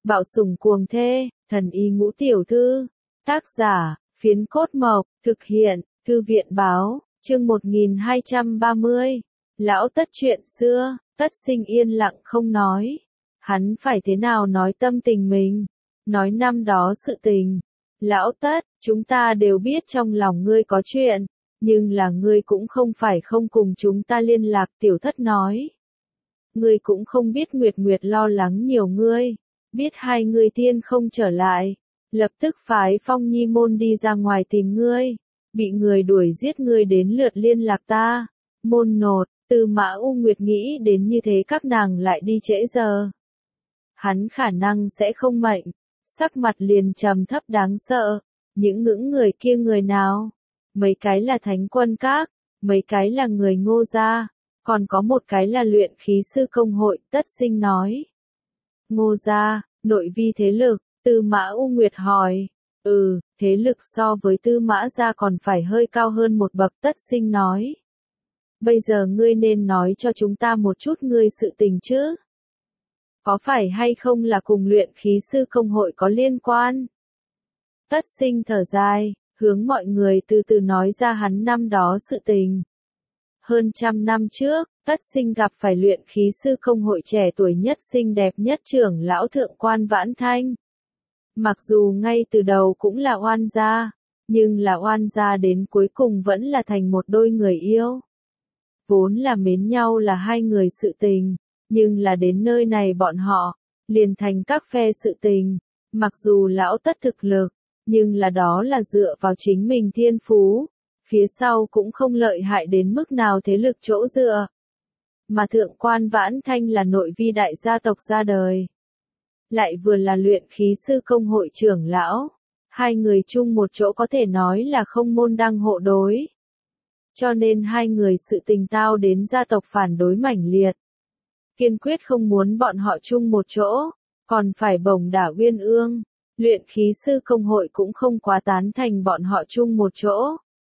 Bạo sủng cuồng thê, thần y ngũ tiểu thư. Tác giả, Phiến Cốt Mộc, thực hiện, Thư viện báo, chương 1230. Lão Tất chuyện xưa, Tất Sinh yên lặng không nói. Hắn phải thế nào nói tâm tình mình, nói năm đó sự tình. Lão Tất, chúng ta đều biết trong lòng ngươi có chuyện, nhưng là ngươi cũng không phải không cùng chúng ta liên lạc. Tiểu Thất nói. Ngươi cũng không biết Nguyệt Nguyệt lo lắng nhiều ngươi, biết hai ngươi tiên không trở lại, lập tức phái Phong Nhi môn đi ra ngoài tìm ngươi, bị người đuổi giết ngươi đến lượt liên lạc ta. Môn nột, Tư Mã U Nguyệt nghĩ đến như thế các nàng lại đi trễ giờ. Hắn khả năng sẽ không mệnh, sắc mặt liền trầm thấp đáng sợ. Những người kia người nào? Mấy cái là Thánh Quân Các, mấy cái là người Ngô gia, còn có một cái là luyện khí sư công hội. Tất Sinh nói. Ngô gia, nội vi thế lực. Tư Mã U Nguyệt hỏi. Thế lực so với Tư Mã gia còn phải hơi cao hơn một bậc. Tất Sinh nói. Bây giờ ngươi nên nói cho chúng ta một chút ngươi sự tình chứ. Có phải hay không là cùng luyện khí sư công hội có liên quan? Tất Sinh thở dài, hướng mọi người từ từ nói ra hắn năm đó sự tình. Hơn 100 năm trước, Tất Sinh gặp phải luyện khí sư công hội trẻ tuổi nhất xinh đẹp nhất trưởng lão Thượng Quan Vãn Thanh. Mặc dù ngay từ đầu cũng là oan gia, nhưng là oan gia đến cuối cùng vẫn là thành một đôi người yêu. Vốn là mến nhau là hai người sự tình, nhưng là đến nơi này bọn họ, liền thành các phe sự tình. Mặc dù lão Tất thực lực, nhưng là đó là dựa vào chính mình thiên phú, phía sau cũng không lợi hại đến mức nào thế lực chỗ dựa. Mà Thượng Quan Vãn Thanh là nội vi đại gia tộc ra đời, lại vừa là luyện khí sư công hội trưởng lão, hai người chung một chỗ có thể nói là không môn đăng hộ đối. Cho nên hai người sự tình tao đến gia tộc phản đối mãnh liệt. Kiên quyết không muốn bọn họ chung một chỗ, còn phải bổng đả Uyên Ương. Luyện khí sư công hội cũng không quá tán thành bọn họ chung một chỗ.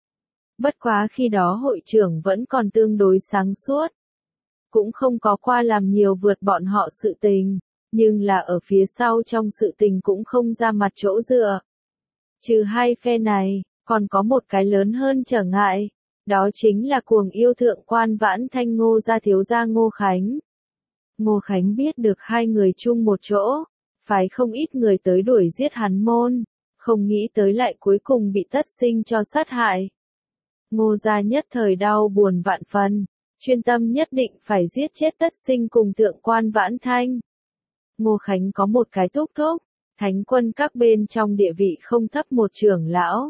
Bất quá khi đó hội trưởng vẫn còn tương đối sáng suốt. Cũng không có qua làm nhiều vượt bọn họ sự tình, nhưng là ở phía sau trong sự tình cũng không ra mặt chỗ dựa. Trừ hai phe này, còn có một cái lớn hơn trở ngại. Đó chính là cuồng yêu Thượng Quan Vãn Thanh Ngô gia thiếu gia Ngô Khánh. Ngô Khánh biết được hai người chung một chỗ, phái không ít người tới đuổi giết hắn môn, không nghĩ tới lại cuối cùng bị Tất Sinh cho sát hại. Ngô gia nhất thời đau buồn vạn phần, chuyên tâm nhất định phải giết chết Tất Sinh cùng Thượng Quan Vãn Thanh. Ngô Khánh có một cái thúc thúc, Thánh Quân Các bên trong địa vị không thấp một trưởng lão.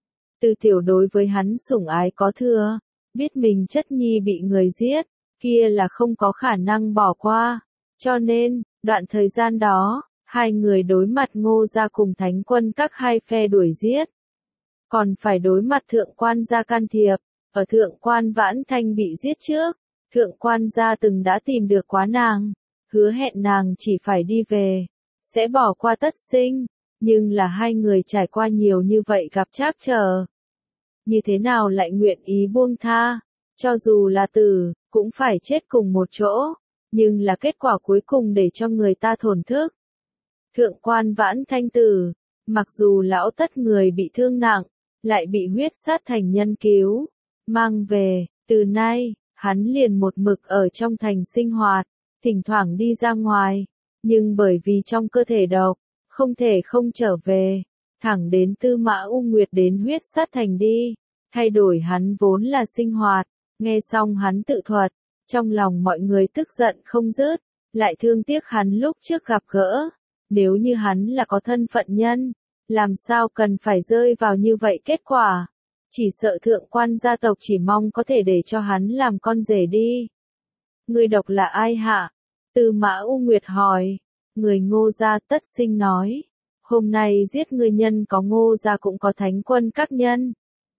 Từ tiểu đối với hắn sủng ái có thừa, biết mình chất nhi bị người giết, kia là không có khả năng bỏ qua. Cho nên, đoạn thời gian đó, hai người đối mặt Ngô gia cùng Thánh Quân Các hai phe đuổi giết. Còn phải đối mặt Thượng Quan gia can thiệp, ở Thượng Quan Vãn Thanh bị giết trước, Thượng Quan gia từng đã tìm được quá nàng, hứa hẹn nàng chỉ phải đi về, sẽ bỏ qua Tất Sinh, nhưng là hai người trải qua nhiều như vậy gặp trắc trở. Như thế nào lại nguyện ý buông tha, cho dù là tử, cũng phải chết cùng một chỗ, nhưng là kết quả cuối cùng để cho người ta thổn thức. Thượng Quan Vãn Thanh tử, mặc dù lão Tất người bị thương nặng, lại bị huyết sát thành nhân cứu, mang về, từ nay, hắn liền một mực ở trong thành sinh hoạt, thỉnh thoảng đi ra ngoài, nhưng bởi vì trong cơ thể độc, không thể không trở về, thẳng đến Tư Mã U Nguyệt đến huyết sát thành đi, thay đổi hắn vốn là sinh hoạt. Nghe xong hắn tự thuật, trong lòng mọi người tức giận không dứt, lại thương tiếc hắn lúc trước gặp gỡ. Nếu như hắn là có thân phận nhân, làm sao cần phải rơi vào như vậy kết quả? Chỉ sợ Thượng Quan gia tộc chỉ mong có thể để cho hắn làm con rể đi. Người độc là ai hả? Tư Mã U Nguyệt hỏi. Người Ngô gia. Tất Sinh nói. Hôm nay giết người nhân có Ngô gia cũng có Thánh Quân Các nhân.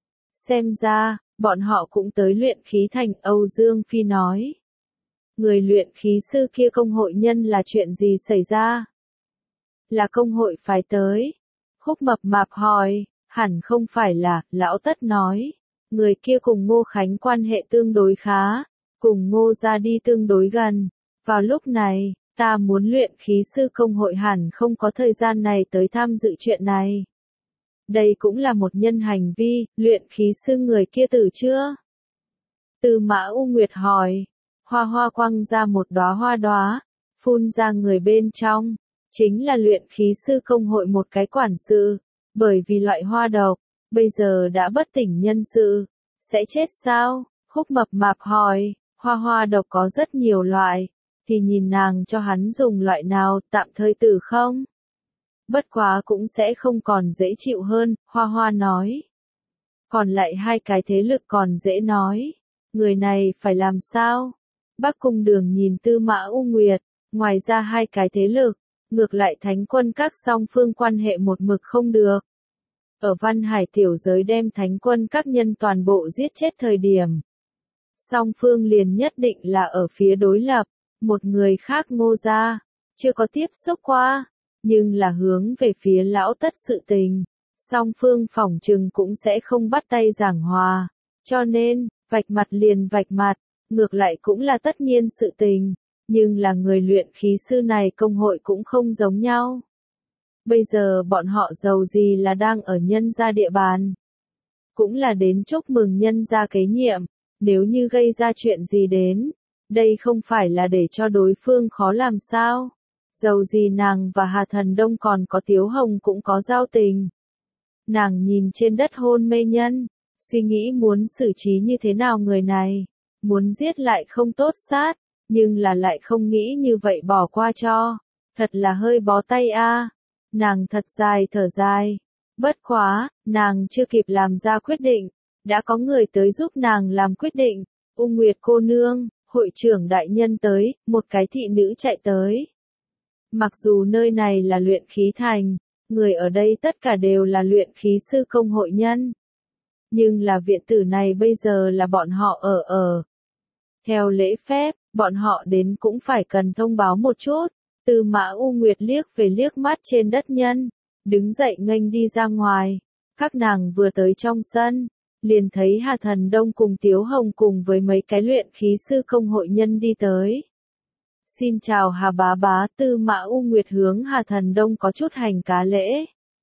Xem ra, bọn họ cũng tới luyện khí thành. Âu Dương Phi nói. Người luyện khí sư kia công hội nhân là chuyện gì xảy ra? Là công hội phái tới. Khúc Mập Mạp hỏi. Hẳn không phải là. Lão Tất nói. Người kia cùng Ngô Khánh quan hệ tương đối khá, cùng Ngô gia đi tương đối gần. Vào lúc này, Ta muốn luyện khí sư công hội hẳn không có thời gian này tới tham dự chuyện này. Đây cũng là một nhân hành vi, luyện khí sư người kia tử chưa? Tư Mã U Nguyệt hỏi. Hoa Hoa quăng ra một đóa hoa, phun ra người bên trong. Chính là luyện khí sư công hội một cái quản sự. Bởi vì loại hoa độc, bây giờ đã bất tỉnh nhân sự. Sẽ chết sao? Khúc Mập Mạp hỏi. Hoa độc có rất nhiều loại. Thì nhìn nàng cho hắn dùng loại nào, tạm thời tử không? Bất quá cũng sẽ không còn dễ chịu hơn, Hoa nói. Còn lại hai cái thế lực còn dễ nói. Người này phải làm sao? Bắc Cung Đường nhìn Tư Mã U Nguyệt, ngoài ra hai cái thế lực, ngược lại thánh quân các song phương quan hệ một mực không được. Ở Văn Hải tiểu giới đem thánh quân các nhân toàn bộ giết chết thời điểm. Song phương liền nhất định là ở phía đối lập, một người khác Ngô gia, chưa có tiếp xúc qua, nhưng là hướng về phía lão tất sự tình. Song phương phỏng chừng cũng sẽ không bắt tay giảng hòa, cho nên, vạch mặt liền vạch mặt, ngược lại cũng là tất nhiên sự tình, nhưng là người luyện khí sư này công hội cũng không giống nhau. Bây giờ bọn họ giàu gì là đang ở nhân gia địa bàn, cũng là đến chúc mừng nhân gia kế nhiệm, nếu như gây ra chuyện gì đến, đây không phải là để cho đối phương khó làm sao. Dầu gì nàng và Hà Thần Đông còn có Tiếu Hồng cũng có giao tình. Nàng nhìn trên đất hôn mê nhân, suy nghĩ muốn xử trí như thế nào người này, muốn giết lại không tốt sát, nhưng là lại không nghĩ như vậy bỏ qua cho, thật là hơi bó tay a. Nàng thật dài thở dài, bất quá, nàng chưa kịp làm ra quyết định, đã có người tới giúp nàng làm quyết định. U Nguyệt cô nương, hội trưởng đại nhân tới, một cái thị nữ chạy tới. Mặc dù nơi này là luyện khí thành, người ở đây tất cả đều là luyện khí sư công hội nhân. Nhưng là viện tử này bây giờ là bọn họ ở. Theo lễ phép, bọn họ đến cũng phải cần thông báo một chút. Tư Mã U Nguyệt liếc về liếc mắt trên đất nhân, đứng dậy nghênh đi ra ngoài. Các nàng vừa tới trong sân, liền thấy Hà Thần Đông cùng Tiếu Hồng cùng với mấy cái luyện khí sư công hội nhân đi tới. Xin chào Hà bá bá. Tư Mã U Nguyệt hướng Hà Thần Đông có chút hành cá lễ.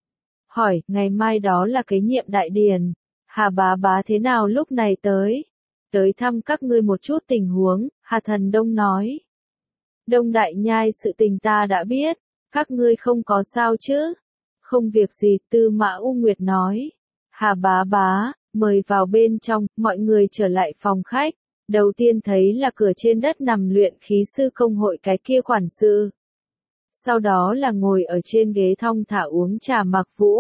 Hỏi, ngày mai đó là kế nhiệm đại điển. Hà bá bá thế nào lúc này tới? Tới thăm các ngươi một chút tình huống, Hà Thần Đông nói. Đông Đại Nhai sự tình ta đã biết, các ngươi không có sao chứ? Không việc gì, Tư Mã U Nguyệt nói. Hà bá bá, mời vào bên trong, mọi người trở lại phòng khách. Đầu tiên thấy là cửa trên đất nằm luyện khí sư công hội cái kia quản sự. Sau đó là ngồi ở trên ghế thong thả uống trà Mạc Vũ.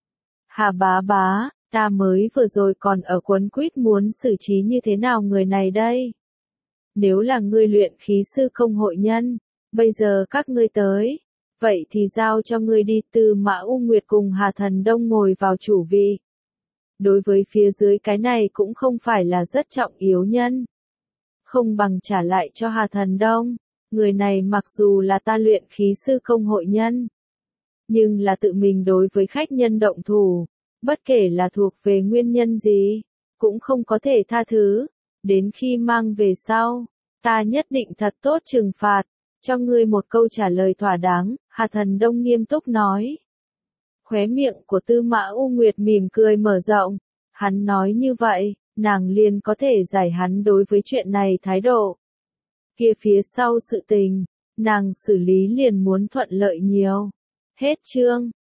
Hà bá bá, ta mới vừa rồi còn ở quấn quýt muốn xử trí như thế nào người này đây? Nếu là ngươi luyện khí sư công hội nhân, bây giờ các ngươi tới, vậy thì giao cho ngươi đi. Tư Mã U Nguyệt cùng Hà Thần Đông ngồi vào chủ vị. Đối với phía dưới cái này cũng không phải là rất trọng yếu nhân. Không bằng trả lại cho Hà Thần Đông, người này mặc dù là ta luyện khí sư công hội nhân, nhưng là tự mình đối với khách nhân động thủ, bất kể là thuộc về nguyên nhân gì, cũng không có thể tha thứ, đến khi mang về sau, ta nhất định thật tốt trừng phạt, cho ngươi một câu trả lời thỏa đáng, Hà Thần Đông nghiêm túc nói. Khóe miệng của Tư Mã U Nguyệt mỉm cười mở rộng, hắn nói như vậy, nàng liền có thể giải hắn đối với chuyện này thái độ. Kia phía sau sự tình, nàng xử lý liền muốn thuận lợi nhiều. Hết chương.